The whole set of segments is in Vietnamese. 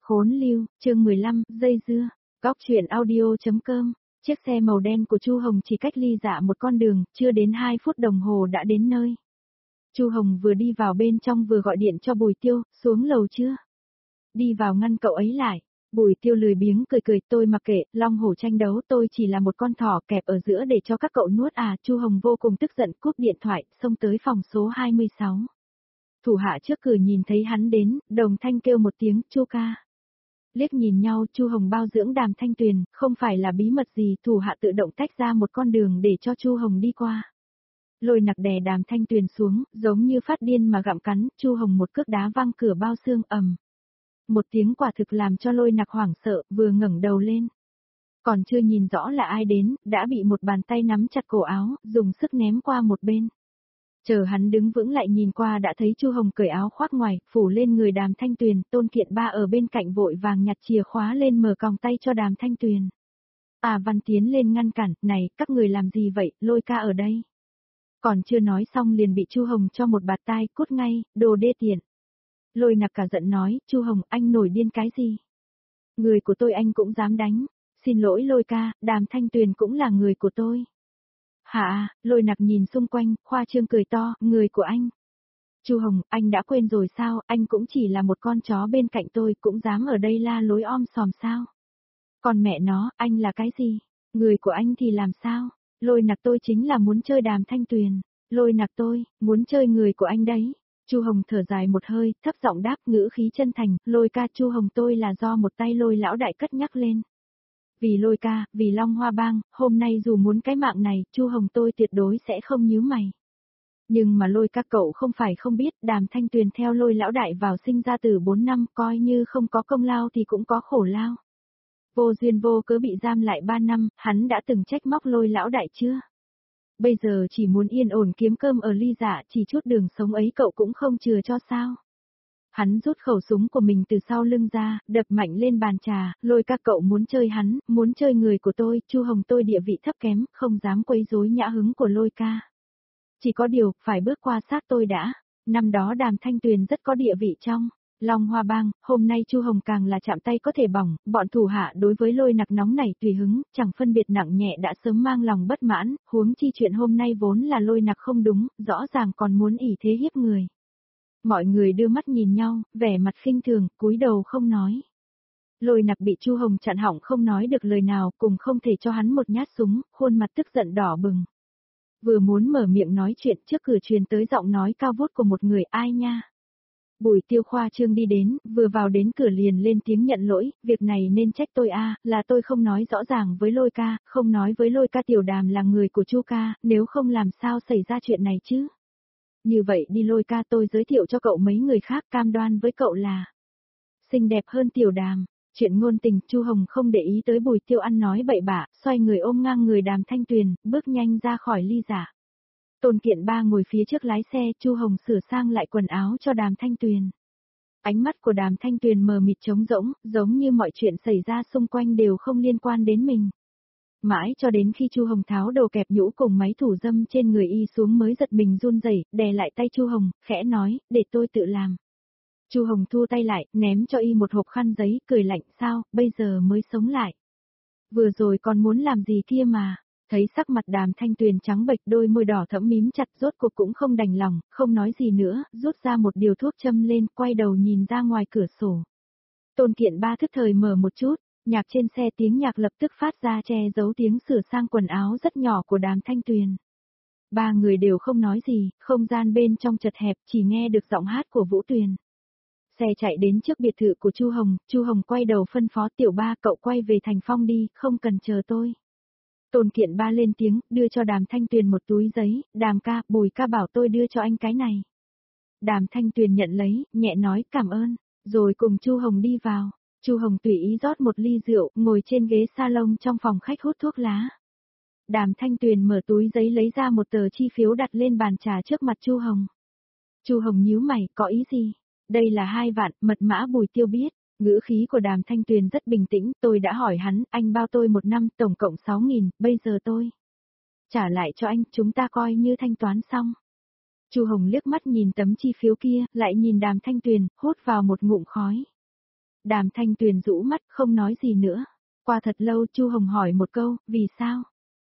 Khốn lưu, chương 15, dây dưa. Góc truyện audio.com. Chiếc xe màu đen của Chu Hồng chỉ cách Ly Dạ một con đường, chưa đến 2 phút đồng hồ đã đến nơi. Chu Hồng vừa đi vào bên trong vừa gọi điện cho Bùi Tiêu, xuống lầu chưa? Đi vào ngăn cậu ấy lại. Bùi Tiêu lười biếng cười cười, tôi mặc kệ, long hổ tranh đấu, tôi chỉ là một con thỏ kẹp ở giữa để cho các cậu nuốt à. Chu Hồng vô cùng tức giận cúp điện thoại, xông tới phòng số 26. Thủ hạ trước cửa nhìn thấy hắn đến, đồng thanh kêu một tiếng, Chu ca. Liếc nhìn nhau, Chu Hồng bao dưỡng Đàm Thanh Tuyền, không phải là bí mật gì, thủ hạ tự động tách ra một con đường để cho Chu Hồng đi qua. Lôi Nặc đè Đàm Thanh Tuyền xuống, giống như phát điên mà gặm cắn, Chu Hồng một cước đá văng cửa bao xương ầm. Một tiếng quả thực làm cho Lôi Nặc hoảng sợ, vừa ngẩng đầu lên. Còn chưa nhìn rõ là ai đến, đã bị một bàn tay nắm chặt cổ áo, dùng sức ném qua một bên. Chờ hắn đứng vững lại nhìn qua đã thấy Chu Hồng cởi áo khoác ngoài, phủ lên người Đàm Thanh Tuyền, Tôn Kiện Ba ở bên cạnh vội vàng nhặt chìa khóa lên mở còng tay cho Đàm Thanh Tuyền. Văn tiến lên ngăn cản, này, các người làm gì vậy, Lôi ca ở đây. Còn chưa nói xong liền bị Chu Hồng cho một bạt tai, cút ngay, đồ đê tiện. Lôi Nặc cả giận nói, Chu Hồng, anh nổi điên cái gì? Người của tôi anh cũng dám đánh, xin lỗi Lôi ca, Đàm Thanh Tuyền cũng là người của tôi. Hả, Lôi Nặc nhìn xung quanh, khoa trương cười to, người của anh. Chu Hồng, anh đã quên rồi sao, anh cũng chỉ là một con chó bên cạnh tôi, cũng dám ở đây la lối om sòm sao. Còn mẹ nó, anh là cái gì? Người của anh thì làm sao? Lôi Nặc tôi chính là muốn chơi Đàm Thanh Tuyền. Lôi Nặc tôi, muốn chơi người của anh đấy. Chu Hồng thở dài một hơi, thấp giọng đáp ngữ khí chân thành, Lôi ca Chu Hồng tôi là do một tay Lôi lão đại cất nhắc lên. Vì Lôi ca, vì Long Hoa Bang, hôm nay dù muốn cái mạng này, Chu Hồng tôi tuyệt đối sẽ không nhíu mày. Nhưng mà Lôi ca cậu không phải không biết, Đàm Thanh Tuyền theo Lôi lão đại vào sinh ra từ 4 năm, coi như không có công lao thì cũng có khổ lao. Vô duyên vô cớ bị giam lại 3 năm, hắn đã từng trách móc Lôi lão đại chưa? Bây giờ chỉ muốn yên ổn kiếm cơm ở Ly Dạ, chỉ chút đường sống ấy cậu cũng không chừa cho sao? Hắn rút khẩu súng của mình từ sau lưng ra, đập mạnh lên bàn trà, Lôi ca cậu muốn chơi hắn, muốn chơi người của tôi, Chu Hồng tôi địa vị thấp kém, không dám quấy rối nhã hứng của Lôi ca. Chỉ có điều, phải bước qua xác tôi đã. Năm đó Đàm Thanh Tuyền rất có địa vị trong Long Hoa Bang, hôm nay Chu Hồng càng là chạm tay có thể bỏng, bọn thủ hạ đối với Lôi Nặc nóng nảy tùy hứng, chẳng phân biệt nặng nhẹ đã sớm mang lòng bất mãn, huống chi chuyện hôm nay vốn là Lôi Nặc không đúng, rõ ràng còn muốn ỷ thế hiếp người. Mọi người đưa mắt nhìn nhau, vẻ mặt khinh thường, cúi đầu không nói. Lôi Nặc bị Chu Hồng chặn họng không nói được lời nào, cùng không thể cho hắn một nhát súng, khuôn mặt tức giận đỏ bừng. Vừa muốn mở miệng nói chuyện trước cửa truyền tới giọng nói cao vút của một người, ai nha. Bùi Tiêu khoa trương đi đến, vừa vào đến cửa liền lên tiếng nhận lỗi, việc này nên trách tôi là tôi không nói rõ ràng với Lôi ca, không nói với Lôi ca Tiểu Đàm là người của Chu ca, nếu không làm sao xảy ra chuyện này chứ. Như vậy đi Lôi ca tôi giới thiệu cho cậu mấy người khác cam đoan với cậu là xinh đẹp hơn Tiểu Đàm. Chuyện ngôn tình, Chu Hồng không để ý tới Bùi Tiêu ăn nói bậy bạ, xoay người ôm ngang người Đàm Thanh Tuyền, bước nhanh ra khỏi Ly Dạ. Tôn Kiện Ba ngồi phía trước lái xe, Chu Hồng sửa sang lại quần áo cho Đàm Thanh Tuyền. Ánh mắt của Đàm Thanh Tuyền mờ mịt trống rỗng, giống như mọi chuyện xảy ra xung quanh đều không liên quan đến mình. Mãi cho đến khi Chu Hồng tháo đồ kẹp nhũ cùng máy thủ dâm trên người y xuống mới giật mình run rẩy, đè lại tay Chu Hồng, khẽ nói, để tôi tự làm. Chu Hồng thu tay lại, ném cho y một hộp khăn giấy, cười lạnh, sao, bây giờ mới sống lại. Vừa rồi còn muốn làm gì kia mà. Thấy sắc mặt Đàm Thanh Tuyền trắng bệch, đôi môi đỏ thẫm mím chặt, rốt cuộc cũng không đành lòng, không nói gì nữa, rút ra một điều thuốc châm lên, quay đầu nhìn ra ngoài cửa sổ. Tôn Kiện Ba thức thời mở một chút, nhạc trên xe tiếng nhạc lập tức phát ra che giấu tiếng sửa sang quần áo rất nhỏ của Đàm Thanh Tuyền. Ba người đều không nói gì, không gian bên trong chật hẹp, chỉ nghe được giọng hát của Vũ Tuyền. Xe chạy đến trước biệt thự của Chu Hồng quay đầu phân phó Tiểu Ba cậu quay về Thành Phong đi, không cần chờ tôi. Tôn Kiện Ba lên tiếng, đưa cho Đàm Thanh Tuyền một túi giấy, Đàm ca, Bùi ca bảo tôi đưa cho anh cái này. Đàm Thanh Tuyền nhận lấy, nhẹ nói cảm ơn, rồi cùng Chu Hồng đi vào. Chu Hồng tùy ý rót một ly rượu, ngồi trên ghế salon trong phòng khách hút thuốc lá. Đàm Thanh Tuyền mở túi giấy lấy ra một tờ chi phiếu đặt lên bàn trà trước mặt Chu Hồng. Chu Hồng nhíu mày, có ý gì? Đây là 2 vạn, mật mã Bùi Tiêu biết. Ngữ khí của Đàm Thanh Tuyền rất bình tĩnh, tôi đã hỏi hắn, anh bao tôi 1 năm, tổng cộng 6.000, bây giờ tôi trả lại cho anh, chúng ta coi như thanh toán xong. Chu Hồng liếc mắt nhìn tấm chi phiếu kia, lại nhìn Đàm Thanh Tuyền, hút vào một ngụm khói. Đàm Thanh Tuyền rũ mắt không nói gì nữa. Qua thật lâu Chu Hồng hỏi một câu, vì sao?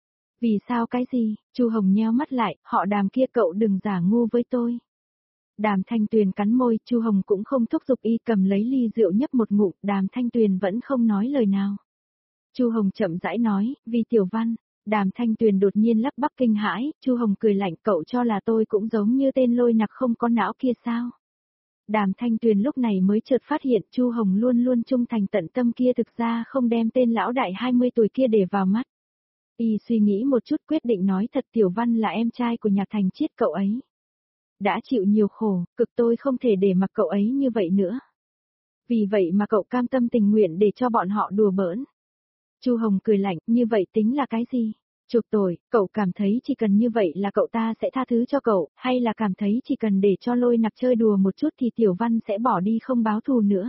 Vì sao cái gì? Chu Hồng nheo mắt lại, họ Đàm kia cậu đừng giả ngu với tôi. Đàm Thanh Tuyền cắn môi, Chu Hồng cũng không thúc giục y, cầm lấy ly rượu nhấp một ngụm, Đàm Thanh Tuyền vẫn không nói lời nào. Chu Hồng chậm rãi nói, vì Tiểu Văn. Đàm Thanh Tuyền đột nhiên lắp bắp kinh hãi, Chu Hồng cười lạnh, cậu cho là tôi cũng giống như tên Lôi Nặc không có não kia sao? Đàm Thanh Tuyền lúc này mới chợt phát hiện Chu Hồng luôn luôn trung thành tận tâm kia thực ra không đem tên lão đại 20 tuổi kia để vào mắt. Y suy nghĩ một chút quyết định nói thật, Tiểu Văn là em trai của Nhạc Thành Chiết cậu ấy. Đã chịu nhiều khổ, cực tôi không thể để mặc cậu ấy như vậy nữa. Vì vậy mà cậu cam tâm tình nguyện để cho bọn họ đùa bỡn. Chu Hồng cười lạnh, như vậy tính là cái gì? Chuộc tội, cậu cảm thấy chỉ cần như vậy là cậu ta sẽ tha thứ cho cậu, hay là cảm thấy chỉ cần để cho Lôi Nặc chơi đùa một chút thì Tiểu Văn sẽ bỏ đi không báo thù nữa?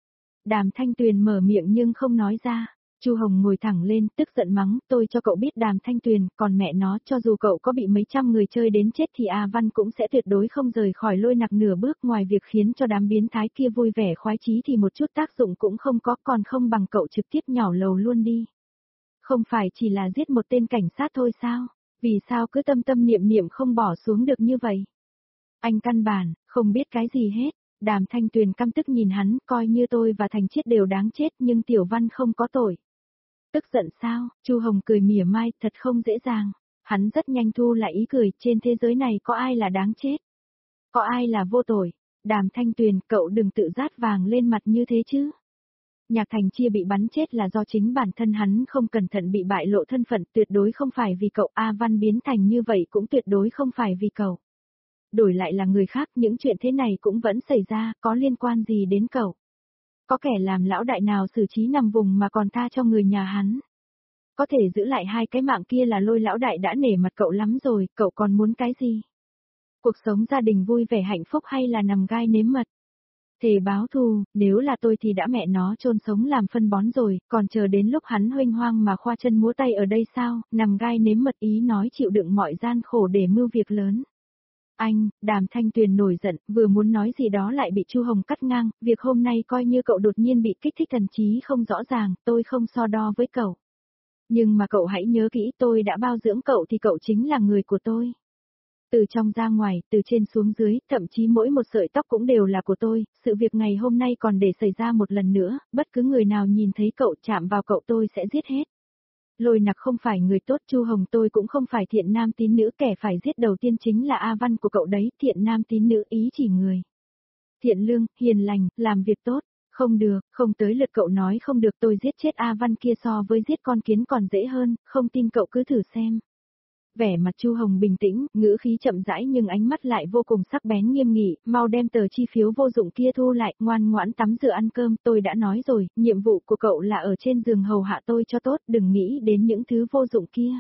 Đàm Thanh Tuyền mở miệng nhưng không nói ra. Chu Hồng ngồi thẳng lên, tức giận mắng, tôi cho cậu biết Đàm Thanh Tuyền, còn mẹ nó, cho dù cậu có bị mấy trăm người chơi đến chết thì A Văn cũng sẽ tuyệt đối không rời khỏi Lôi Nặc nửa bước, ngoài việc khiến cho đám biến thái kia vui vẻ khoái chí thì một chút tác dụng cũng không có, còn không bằng cậu trực tiếp nhảy lầu luôn đi. Không phải chỉ là giết một tên cảnh sát thôi sao? Vì sao cứ tâm tâm niệm niệm không bỏ xuống được như vậy? Anh căn bản, không biết cái gì hết. Đàm Thanh Tuyền căm tức nhìn hắn, coi như tôi và Thành Chiết đều đáng chết nhưng Tiểu Văn không có tội. Tức giận sao? Chu Hồng cười mỉa mai, thật không dễ dàng. Hắn rất nhanh thu lại ý cười, trên thế giới này có ai là đáng chết? Có ai là vô tội? Đàm Thanh Tuyền, cậu đừng tự rát vàng lên mặt như thế chứ. Nhạc Thành Chia bị bắn chết là do chính bản thân hắn không cẩn thận bị bại lộ thân phận, tuyệt đối không phải vì cậu. A Văn biến thành như vậy cũng tuyệt đối không phải vì cậu. Đổi lại là người khác, những chuyện thế này cũng vẫn xảy ra, có liên quan gì đến cậu? Có kẻ làm lão đại nào xử trí nằm vùng mà còn tha cho người nhà hắn? Có thể giữ lại hai cái mạng kia là Lôi lão đại đã nể mặt cậu lắm rồi, cậu còn muốn cái gì? Cuộc sống gia đình vui vẻ hạnh phúc hay là nằm gai nếm mật? Thề báo thù, nếu là tôi thì đã mẹ nó chôn sống làm phân bón rồi, còn chờ đến lúc hắn huênh hoang mà khoa chân múa tay ở đây sao, nằm gai nếm mật ý nói chịu đựng mọi gian khổ để mưu việc lớn. Anh, Đàm Thanh Tuyền nổi giận, vừa muốn nói gì đó lại bị Chu Hồng cắt ngang, việc hôm nay coi như cậu đột nhiên bị kích thích thần trí không rõ ràng, tôi không so đo với cậu. Nhưng mà cậu hãy nhớ kỹ, tôi đã bao dưỡng cậu thì cậu chính là người của tôi. Từ trong ra ngoài, từ trên xuống dưới, thậm chí mỗi một sợi tóc cũng đều là của tôi, sự việc ngày hôm nay còn để xảy ra một lần nữa, bất cứ người nào nhìn thấy cậu chạm vào cậu tôi sẽ giết hết. Lôi Nặc không phải người tốt, Chu Hồng tôi cũng không phải thiện nam tín nữ, kẻ phải giết đầu tiên chính là A Văn của cậu đấy, thiện nam tín nữ ý chỉ người. Thiện lương, hiền lành, làm việc tốt, không được, không tới lượt cậu nói không được, tôi giết chết A Văn kia so với giết con kiến còn dễ hơn, không tin cậu cứ thử xem. Vẻ mặt Chu Hồng bình tĩnh, ngữ khí chậm rãi nhưng ánh mắt lại vô cùng sắc bén nghiêm nghị, mau đem tờ chi phiếu vô dụng kia thu lại, ngoan ngoãn tắm rửa ăn cơm, tôi đã nói rồi, nhiệm vụ của cậu là ở trên giường hầu hạ tôi cho tốt, đừng nghĩ đến những thứ vô dụng kia.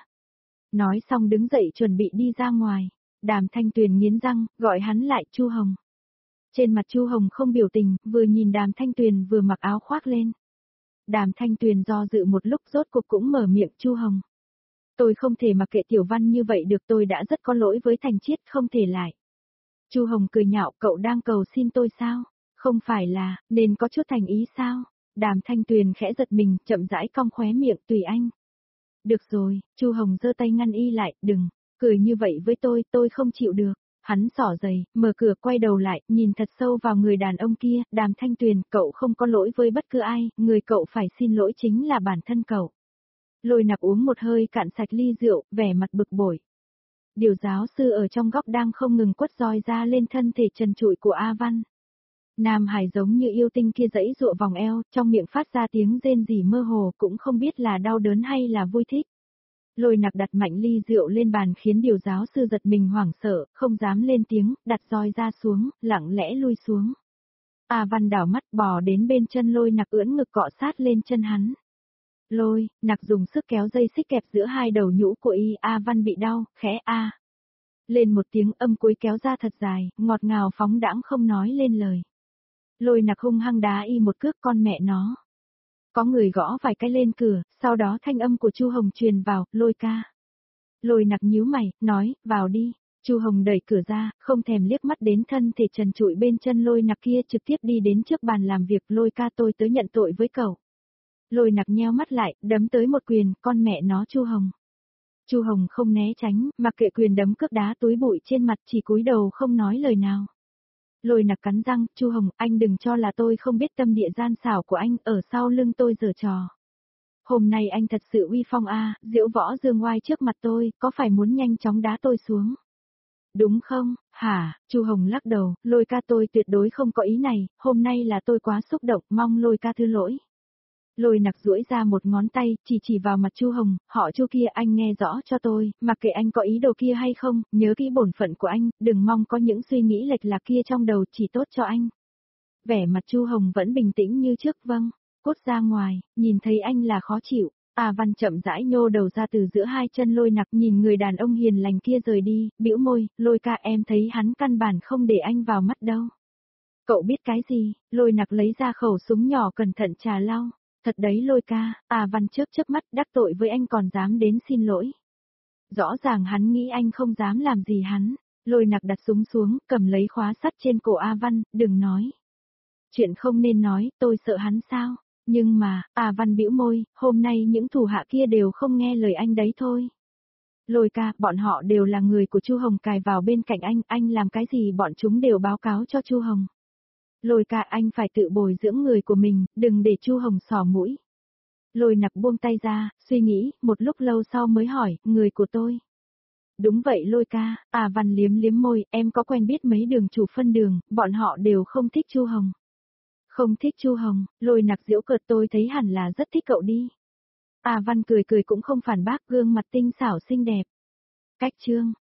Nói xong đứng dậy chuẩn bị đi ra ngoài, Đàm Thanh Tuyền nghiến răng, gọi hắn lại, Chu Hồng. Trên mặt Chu Hồng không biểu tình, vừa nhìn Đàm Thanh Tuyền vừa mặc áo khoác lên. Đàm Thanh Tuyền do dự một lúc rốt cuộc cũng mở miệng, Chu Hồng. Tôi không thể mặc kệ Tiểu Văn như vậy được, tôi đã rất có lỗi với Thành Chiết, không thể lại. Chu Hồng cười nhạo, cậu đang cầu xin tôi sao? Không phải là, nên có chút thành ý sao? Đàm Thanh Tuyền khẽ giật mình, chậm rãi cong khóe miệng, tùy anh. Được rồi, Chu Hồng giơ tay ngăn y lại, đừng, cười như vậy với tôi không chịu được. Hắn xỏ giày, mở cửa quay đầu lại, nhìn thật sâu vào người đàn ông kia, Đàm Thanh Tuyền, cậu không có lỗi với bất cứ ai, người cậu phải xin lỗi chính là bản thân cậu. Lôi Nặc uống một hơi cạn sạch ly rượu, vẻ mặt bực bội. Điều giáo sư ở trong góc đang không ngừng quất roi ra lên thân thể trần trụi của A Văn. Nam Hải giống như yêu tinh kia giãy giụa vòng eo, trong miệng phát ra tiếng rên rỉ mơ hồ, cũng không biết là đau đớn hay là vui thích. Lôi Nặc đặt mạnh ly rượu lên bàn khiến điều giáo sư giật mình hoảng sợ, không dám lên tiếng, đặt roi ra xuống, lặng lẽ lui xuống. A Văn đảo mắt bò đến bên chân Lôi Nặc, ưỡn ngực cọ sát lên chân hắn. Lôi Nặc dùng sức kéo dây xích kẹp giữa hai đầu nhũ của y, A Văn bị đau, khẽ a. Lên một tiếng âm cuối kéo ra thật dài, ngọt ngào phóng đãng không nói lên lời. Lôi Nặc hung hăng đá y một cước, con mẹ nó. Có người gõ vài cái lên cửa, sau đó thanh âm của Chu Hồng truyền vào, Lôi ca. Lôi Nặc nhíu mày, nói, vào đi. Chu Hồng đẩy cửa ra, không thèm liếc mắt đến thân thể trần trụi bên chân Lôi Nặc kia, trực tiếp đi đến trước bàn làm việc. Lôi ca, tôi tới nhận tội với cậu. Lôi Nặc nheo mắt lại, đấm tới một quyền, con mẹ nó Chu Hồng. Chu Hồng không né tránh, mặc kệ quyền đấm cước đá túi bụi trên mặt, chỉ cúi đầu không nói lời nào. Lôi Nặc cắn răng, Chu Hồng, anh đừng cho là tôi không biết tâm địa gian xảo của anh, ở sau lưng tôi giở trò. Hôm nay anh thật sự uy phong a, diễu võ dương oai trước mặt tôi, có phải muốn nhanh chóng đá tôi xuống? Đúng không, hả? Chu Hồng lắc đầu, Lôi ca, tôi tuyệt đối không có ý này, hôm nay là tôi quá xúc động, mong Lôi ca thứ lỗi. Lôi Nặc duỗi ra một ngón tay, chỉ vào mặt Chu Hồng, họ Chu kia, anh nghe rõ cho tôi, mặc kệ anh có ý đồ kia hay không, nhớ kỹ bổn phận của anh, đừng mong có những suy nghĩ lệch lạc kia trong đầu, chỉ tốt cho anh. Vẻ mặt Chu Hồng vẫn bình tĩnh như trước, vâng, cút ra ngoài, nhìn thấy anh là khó chịu. A Văn chậm rãi nhô đầu ra từ giữa hai chân Lôi Nặc, nhìn người đàn ông hiền lành kia rời đi, bĩu môi, Lôi ca, em thấy hắn căn bản không để anh vào mắt đâu. Cậu biết cái gì? Lôi Nặc lấy ra khẩu súng nhỏ cẩn thận trà lau. Thật đấy Lôi ca, A Văn chớp mắt, đắc tội với anh còn dám đến xin lỗi. Rõ ràng hắn nghĩ anh không dám làm gì hắn. Lôi Nặc đặt súng xuống, cầm lấy khóa sắt trên cổ A Văn, đừng nói. Chuyện không nên nói, tôi sợ hắn sao? Nhưng mà, A Văn bĩu môi, hôm nay những thủ hạ kia đều không nghe lời anh đấy thôi. Lôi ca, bọn họ đều là người của Chu Hồng cài vào bên cạnh anh làm cái gì bọn chúng đều báo cáo cho Chu Hồng. Lôi ca, anh phải tự bồi dưỡng người của mình, đừng để Chu Hồng xỏ mũi. Lôi Nặc buông tay ra, suy nghĩ, một lúc lâu sau mới hỏi, người của tôi. Đúng vậy Lôi ca, A Văn liếm môi, em có quen biết mấy đường chủ phân đường, bọn họ đều không thích Chu Hồng. Không thích Chu Hồng, Lôi Nặc giễu cợt, tôi thấy hẳn là rất thích cậu đi. A Văn cười cũng không phản bác, gương mặt tinh xảo xinh đẹp. Cách chương